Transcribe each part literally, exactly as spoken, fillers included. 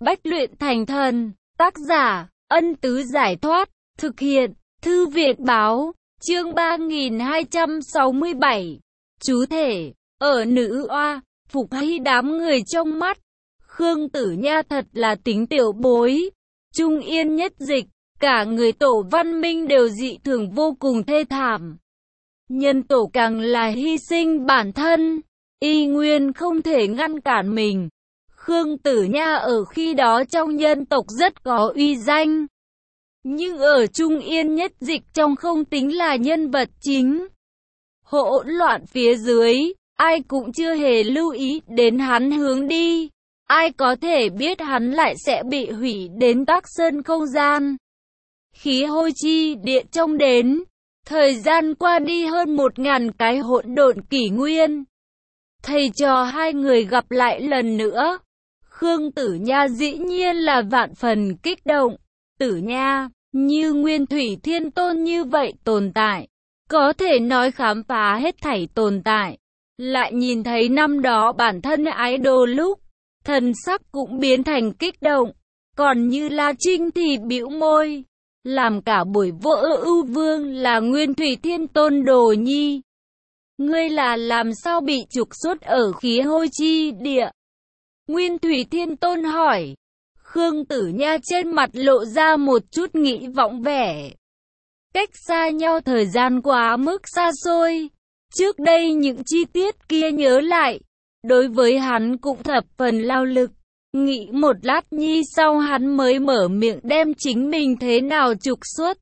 Bách luyện thành thần, tác giả, Ân Tứ Giải Thoát, thực hiện, Thư Việt Báo, chương ba nghìn hai trăm sáu mươi bảy. Chú thể, ở nữ oa, phục hay đám người trong mắt. Khương Tử Nha thật là tính tiểu bối. Trung Yên nhất dịch, cả người tổ văn minh đều dị thường vô cùng thê thảm. Nhân tổ càng là hy sinh bản thân, y nguyên không thể ngăn cản mình. Khương Tử Nha ở khi đó trong nhân tộc rất có uy danh. Nhưng ở Trung Yên nhất dịch trong không tính là nhân vật chính. Hỗn loạn phía dưới, ai cũng chưa hề lưu ý đến hắn hướng đi. Ai có thể biết hắn lại sẽ bị hủy đến Tắc Sơn không gian. Khí hôi chi địa trong đến. Thời gian qua đi hơn một ngàn cái hỗn độn kỷ nguyên. Thầy trò hai người gặp lại lần nữa. Khương Tử Nha dĩ nhiên là vạn phần kích động. Tử Nha, như Nguyên Thủy Thiên Tôn như vậy tồn tại, có thể nói khám phá hết thảy tồn tại. Lại nhìn thấy năm đó bản thân idol lúc, thần sắc cũng biến thành kích động. Còn như La Trinh thì bĩu môi. Làm cả buổi vỡ ưu vương là Nguyên Thủy Thiên Tôn đồ nhi. Ngươi là làm sao bị trục xuất ở khí hôi chi địa? Nguyên Thủy Thiên Tôn hỏi. Khương Tử Nha trên mặt lộ ra một chút nghĩ vọng vẻ. Cách xa nhau thời gian quá mức xa xôi. Trước đây những chi tiết kia nhớ lại, đối với hắn cũng thập phần lao lực. Nghĩ một lát nhi sau hắn mới mở miệng đem chính mình thế nào trục xuất.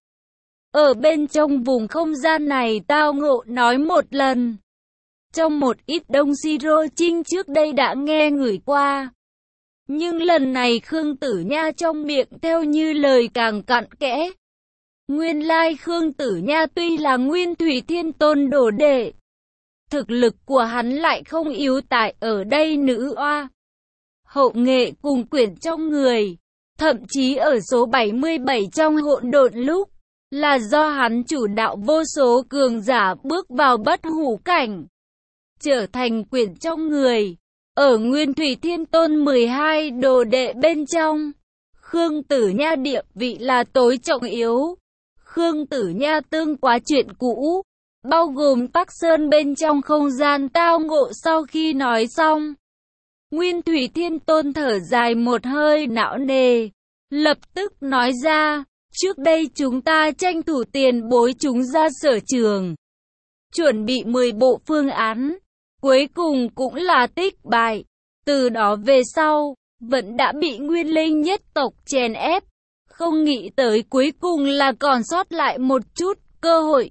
Ở bên trong vùng không gian này tao ngộ nói một lần. Trong một ít đông Siro Trinh trước đây đã nghe ngửi qua. Nhưng lần này Khương Tử Nha trong miệng theo như lời càng cặn kẽ. Nguyên lai Khương Tử Nha tuy là Nguyên Thủy Thiên Tôn đồ đệ, thực lực của hắn lại không yếu tại ở đây nữ oa. Hậu nghệ cùng quyển trong người, thậm chí ở số bảy mươi bảy trong hỗn độn lúc, là do hắn chủ đạo vô số cường giả bước vào bất hủ cảnh, trở thành quyển trong người. Ở Nguyên Thủy Thiên Tôn mười hai đồ đệ bên trong, Khương Tử Nha địa vị là tối trọng yếu. Khương Tử Nha tương quá chuyện cũ, bao gồm Tắc Sơn bên trong không gian tao ngộ sau khi nói xong. Nguyên Thủy Thiên Tôn thở dài một hơi não nề, lập tức nói ra, trước đây chúng ta tranh thủ tiền bối chúng ra sở trường, chuẩn bị mười bộ phương án, cuối cùng cũng là tích bại. Từ đó về sau, vẫn đã bị Nguyên Linh nhất tộc chèn ép, không nghĩ tới cuối cùng là còn sót lại một chút cơ hội.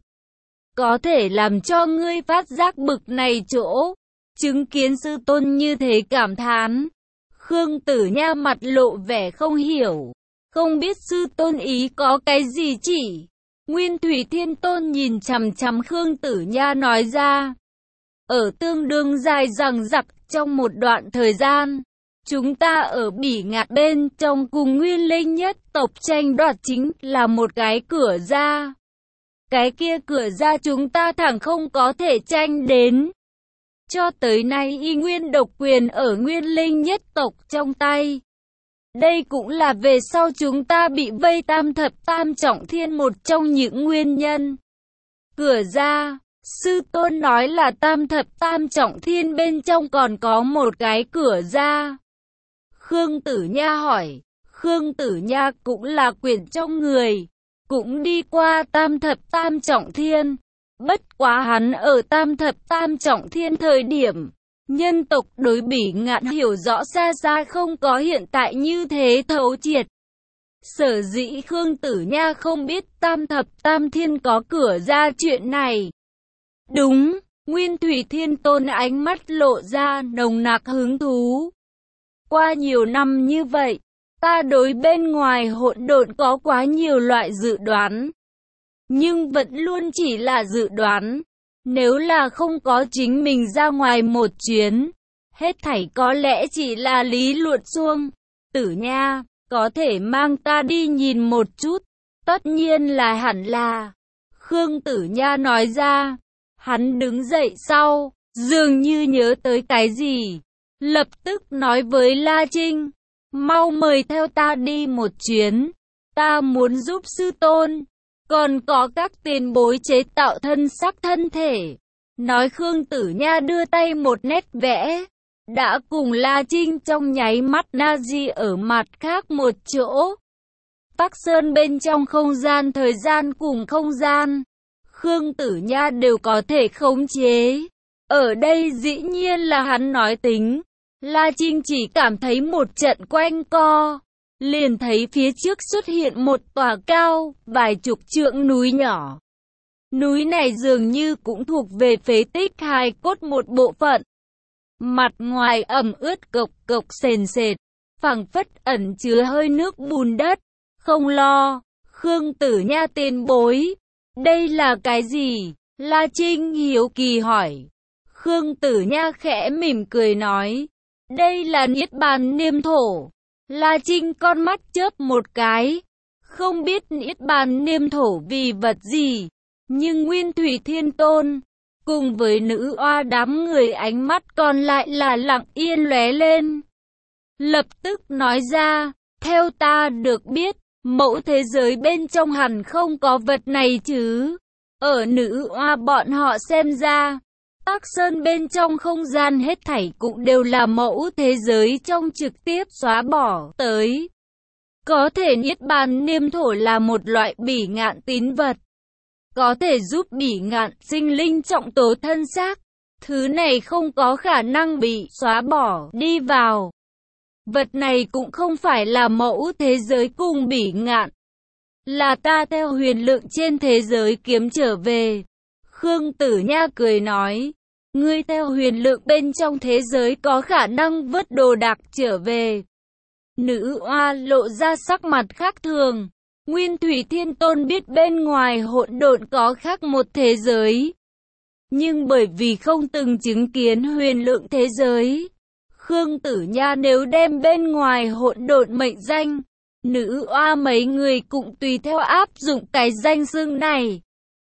Có thể làm cho ngươi phát giác bực này chỗ. Chứng kiến sư tôn như thế cảm thán. Khương Tử Nha mặt lộ vẻ không hiểu, không biết sư tôn ý có cái gì chỉ. Nguyên Thủy Thiên Tôn nhìn chằm chằm Khương Tử Nha nói ra. Ở tương đương dài dằng dặc trong một đoạn thời gian, chúng ta ở Bỉ Ngạn bên trong cùng Nguyên Linh nhất tộc tranh đoạt chính là một cái cửa ra. Cái kia cửa ra chúng ta thẳng không có thể tranh đến. Cho tới nay y nguyên độc quyền ở Nguyên Linh nhất tộc trong tay. Đây cũng là về sau chúng ta bị vây tam thập tam trọng thiên một trong những nguyên nhân. Cửa ra, sư tôn nói là tam thập tam trọng thiên bên trong còn có một cái cửa ra. Khương Tử Nha hỏi, Khương Tử Nha cũng là quyển trong người, cũng đi qua tam thập tam trọng thiên. Bất quá hắn ở tam thập tam trọng thiên thời điểm, nhân tộc đối Bỉ Ngạn hiểu rõ xa xa không có hiện tại như thế thấu triệt. Sở dĩ Khương Tử Nha không biết tam thập tam thiên có cửa ra chuyện này. Đúng, Nguyên Thủy Thiên Tôn ánh mắt lộ ra nồng nặc hứng thú. Qua nhiều năm như vậy, ta đối bên ngoài hỗn độn có quá nhiều loại dự đoán. Nhưng vẫn luôn chỉ là dự đoán. Nếu là không có chính mình ra ngoài một chuyến, hết thảy có lẽ chỉ là lý luận suông. Tử Nha, có thể mang ta đi nhìn một chút. Tất nhiên là hẳn là. Khương Tử Nha nói ra. Hắn đứng dậy sau, dường như nhớ tới cái gì. Lập tức nói với La Trinh. Mau mời theo ta đi một chuyến, ta muốn giúp sư tôn. Còn có các tiền bối chế tạo thân xác thân thể. Nói Khương Tử Nha đưa tay một nét vẽ. Đã cùng La Trinh trong nháy mắt na di ở mặt khác một chỗ. Tắc Sơn bên trong không gian thời gian cùng không gian. Khương Tử Nha đều có thể khống chế. Ở đây dĩ nhiên là hắn nói tính. La Trinh chỉ cảm thấy một trận quanh co. Liền thấy phía trước xuất hiện một tòa cao, vài chục trượng núi nhỏ. Núi này dường như cũng thuộc về phế tích hài cốt một bộ phận. Mặt ngoài ẩm ướt cộc cộc sền sệt, phảng phất ẩn chứa hơi nước bùn đất. Không lo, Khương Tử Nha tiền bối. Đây là cái gì? La Trinh hiếu kỳ hỏi. Khương Tử Nha khẽ mỉm cười nói. Đây là Niết Bàn Niêm Thổ. La Trinh con mắt chớp một cái. Không biết Niết Bàn Niêm Thổ vì vật gì. Nhưng Nguyên Thủy Thiên Tôn cùng với nữ oa đám người ánh mắt còn lại là lặng yên lóe lên. Lập tức nói ra. Theo ta được biết, mẫu thế giới bên trong hẳn không có vật này chứ. Ở nữ oa bọn họ xem ra, Tắc Sơn bên trong không gian hết thảy cũng đều là mẫu thế giới trong trực tiếp xóa bỏ tới. Có thể Niết Bàn Niêm Thổ là một loại bỉ ngạn tín vật. Có thể giúp bỉ ngạn sinh linh trọng tố thân xác. Thứ này không có khả năng bị xóa bỏ đi vào. Vật này cũng không phải là mẫu thế giới cùng bỉ ngạn. Là ta theo huyền lượng trên thế giới kiếm trở về. Khương Tử Nha cười nói. Ngươi theo huyền lượng bên trong thế giới có khả năng vớt đồ đạc trở về. Nữ oa lộ ra sắc mặt khác thường. Nguyên Thủy Thiên Tôn biết bên ngoài hỗn độn có khác một thế giới. Nhưng bởi vì không từng chứng kiến huyền lượng thế giới, Khương Tử Nha nếu đem bên ngoài hỗn độn mệnh danh, nữ oa mấy người cũng tùy theo áp dụng cái danh xưng này.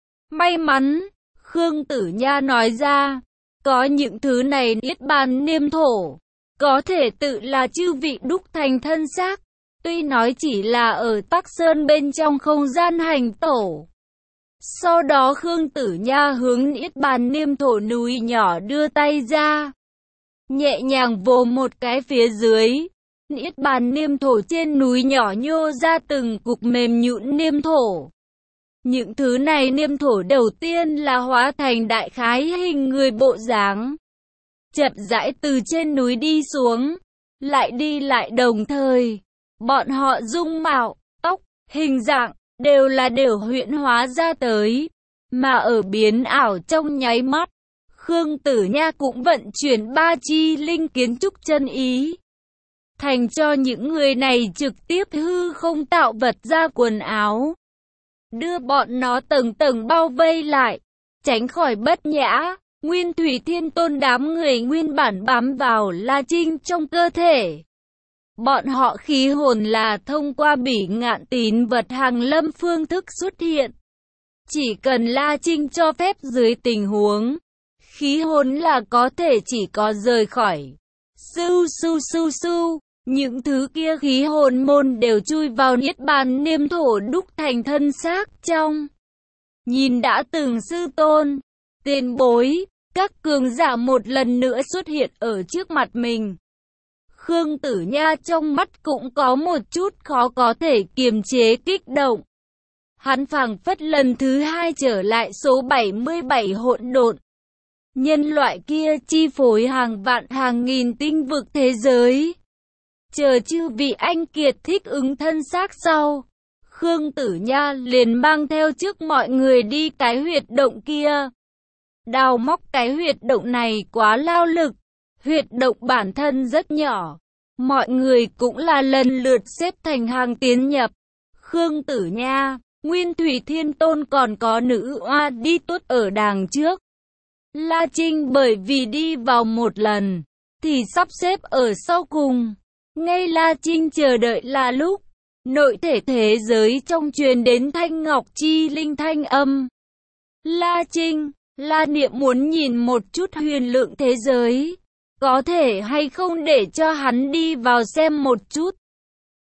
May mắn, Khương Tử Nha nói ra, có những thứ này Niết Bàn Niêm Thổ, có thể tự là chư vị đúc thành thân xác. Tuy nói chỉ là ở Tắc Sơn bên trong không gian hành tổ. Sau đó Khương Tử Nha hướng Niết Bàn Niêm Thổ núi nhỏ đưa tay ra. Nhẹ nhàng vồ một cái phía dưới. Niết Bàn Niêm Thổ trên núi nhỏ nhô ra từng cục mềm nhũn niêm thổ. Những thứ này niêm thổ đầu tiên là hóa thành đại khái hình người bộ dáng. Chậm rãi từ trên núi đi xuống. Lại đi lại đồng thời. Bọn họ dung mạo, tóc, hình dạng, đều là đều huyễn hóa ra tới. Mà ở biến ảo trong nháy mắt, Khương Tử Nha cũng vận chuyển ba chi linh kiến trúc chân ý. Thành cho những người này trực tiếp hư không tạo vật ra quần áo. Đưa bọn nó tầng tầng bao vây lại, tránh khỏi bất nhã. Nguyên Thủy Thiên Tôn đám người nguyên bản bám vào La Trinh trong cơ thể. Bọn họ khí hồn là thông qua bỉ ngạn tín vật hàng lâm phương thức xuất hiện. Chỉ cần La Trinh cho phép dưới tình huống, khí hồn là có thể chỉ có rời khỏi. Su su su su, những thứ kia khí hồn môn đều chui vào Niết Bàn Niêm Thổ đúc thành thân xác trong. Nhìn đã từng sư tôn, tiền bối, các cường giả một lần nữa xuất hiện ở trước mặt mình. Khương Tử Nha trong mắt cũng có một chút khó có thể kiềm chế kích động. Hắn phảng phất lần thứ hai trở lại số bảy mươi bảy hỗn độn. Nhân loại kia chi phối hàng vạn hàng nghìn tinh vực thế giới. Chờ chư vị anh kiệt thích ứng thân xác sau, Khương Tử Nha liền mang theo trước mọi người đi cái huyệt động kia. Đào móc cái huyệt động này quá lao lực. Huyệt động bản thân rất nhỏ. Mọi người cũng là lần lượt xếp thành hàng tiến nhập. Khương Tử Nha, Nguyên Thủy Thiên Tôn còn có nữ oa đi tuốt ở đằng trước. La Trinh bởi vì đi vào một lần, thì sắp xếp ở sau cùng. Ngay La Trinh chờ đợi là lúc, nội thể thế giới trong truyền đến thanh ngọc chi linh thanh âm. La Trinh, La Niệm muốn nhìn một chút huyền lượng thế giới. Có thể hay không để cho hắn đi vào xem một chút.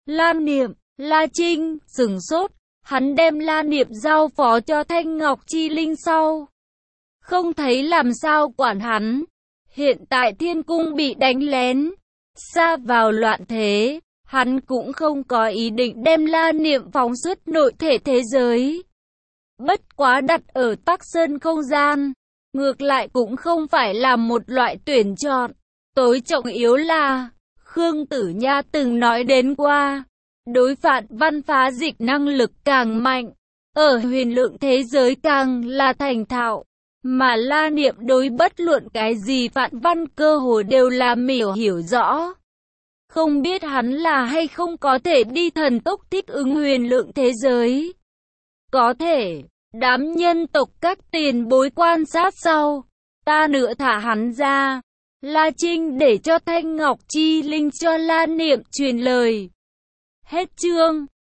La Niệm, La Trinh, sửng sốt, hắn đem La Niệm giao phó cho Thanh Ngọc Chi Linh sau. Không thấy làm sao quản hắn. Hiện tại thiên cung bị đánh lén, sa vào loạn thế, hắn cũng không có ý định đem La Niệm phóng xuất nội thể thế giới. Bất quá đặt ở Tắc Sơn không gian, ngược lại cũng không phải là một loại tuyển chọn. Tối trọng yếu là, Khương Tử Nha từng nói đến qua, đối phản văn phá dịch năng lực càng mạnh, ở huyền lượng thế giới càng là thành thạo. Mà La Niệm đối bất luận cái gì phản văn cơ hồ đều là miểu hiểu rõ. Không biết hắn là hay không có thể đi thần tốc thích ứng huyền lượng thế giới. Có thể, đám nhân tộc các tiền bối quan sát sau, ta nữa thả hắn ra. La Trinh để cho Thanh Ngọc Chi Linh cho La Niệm truyền lời. Hết chương.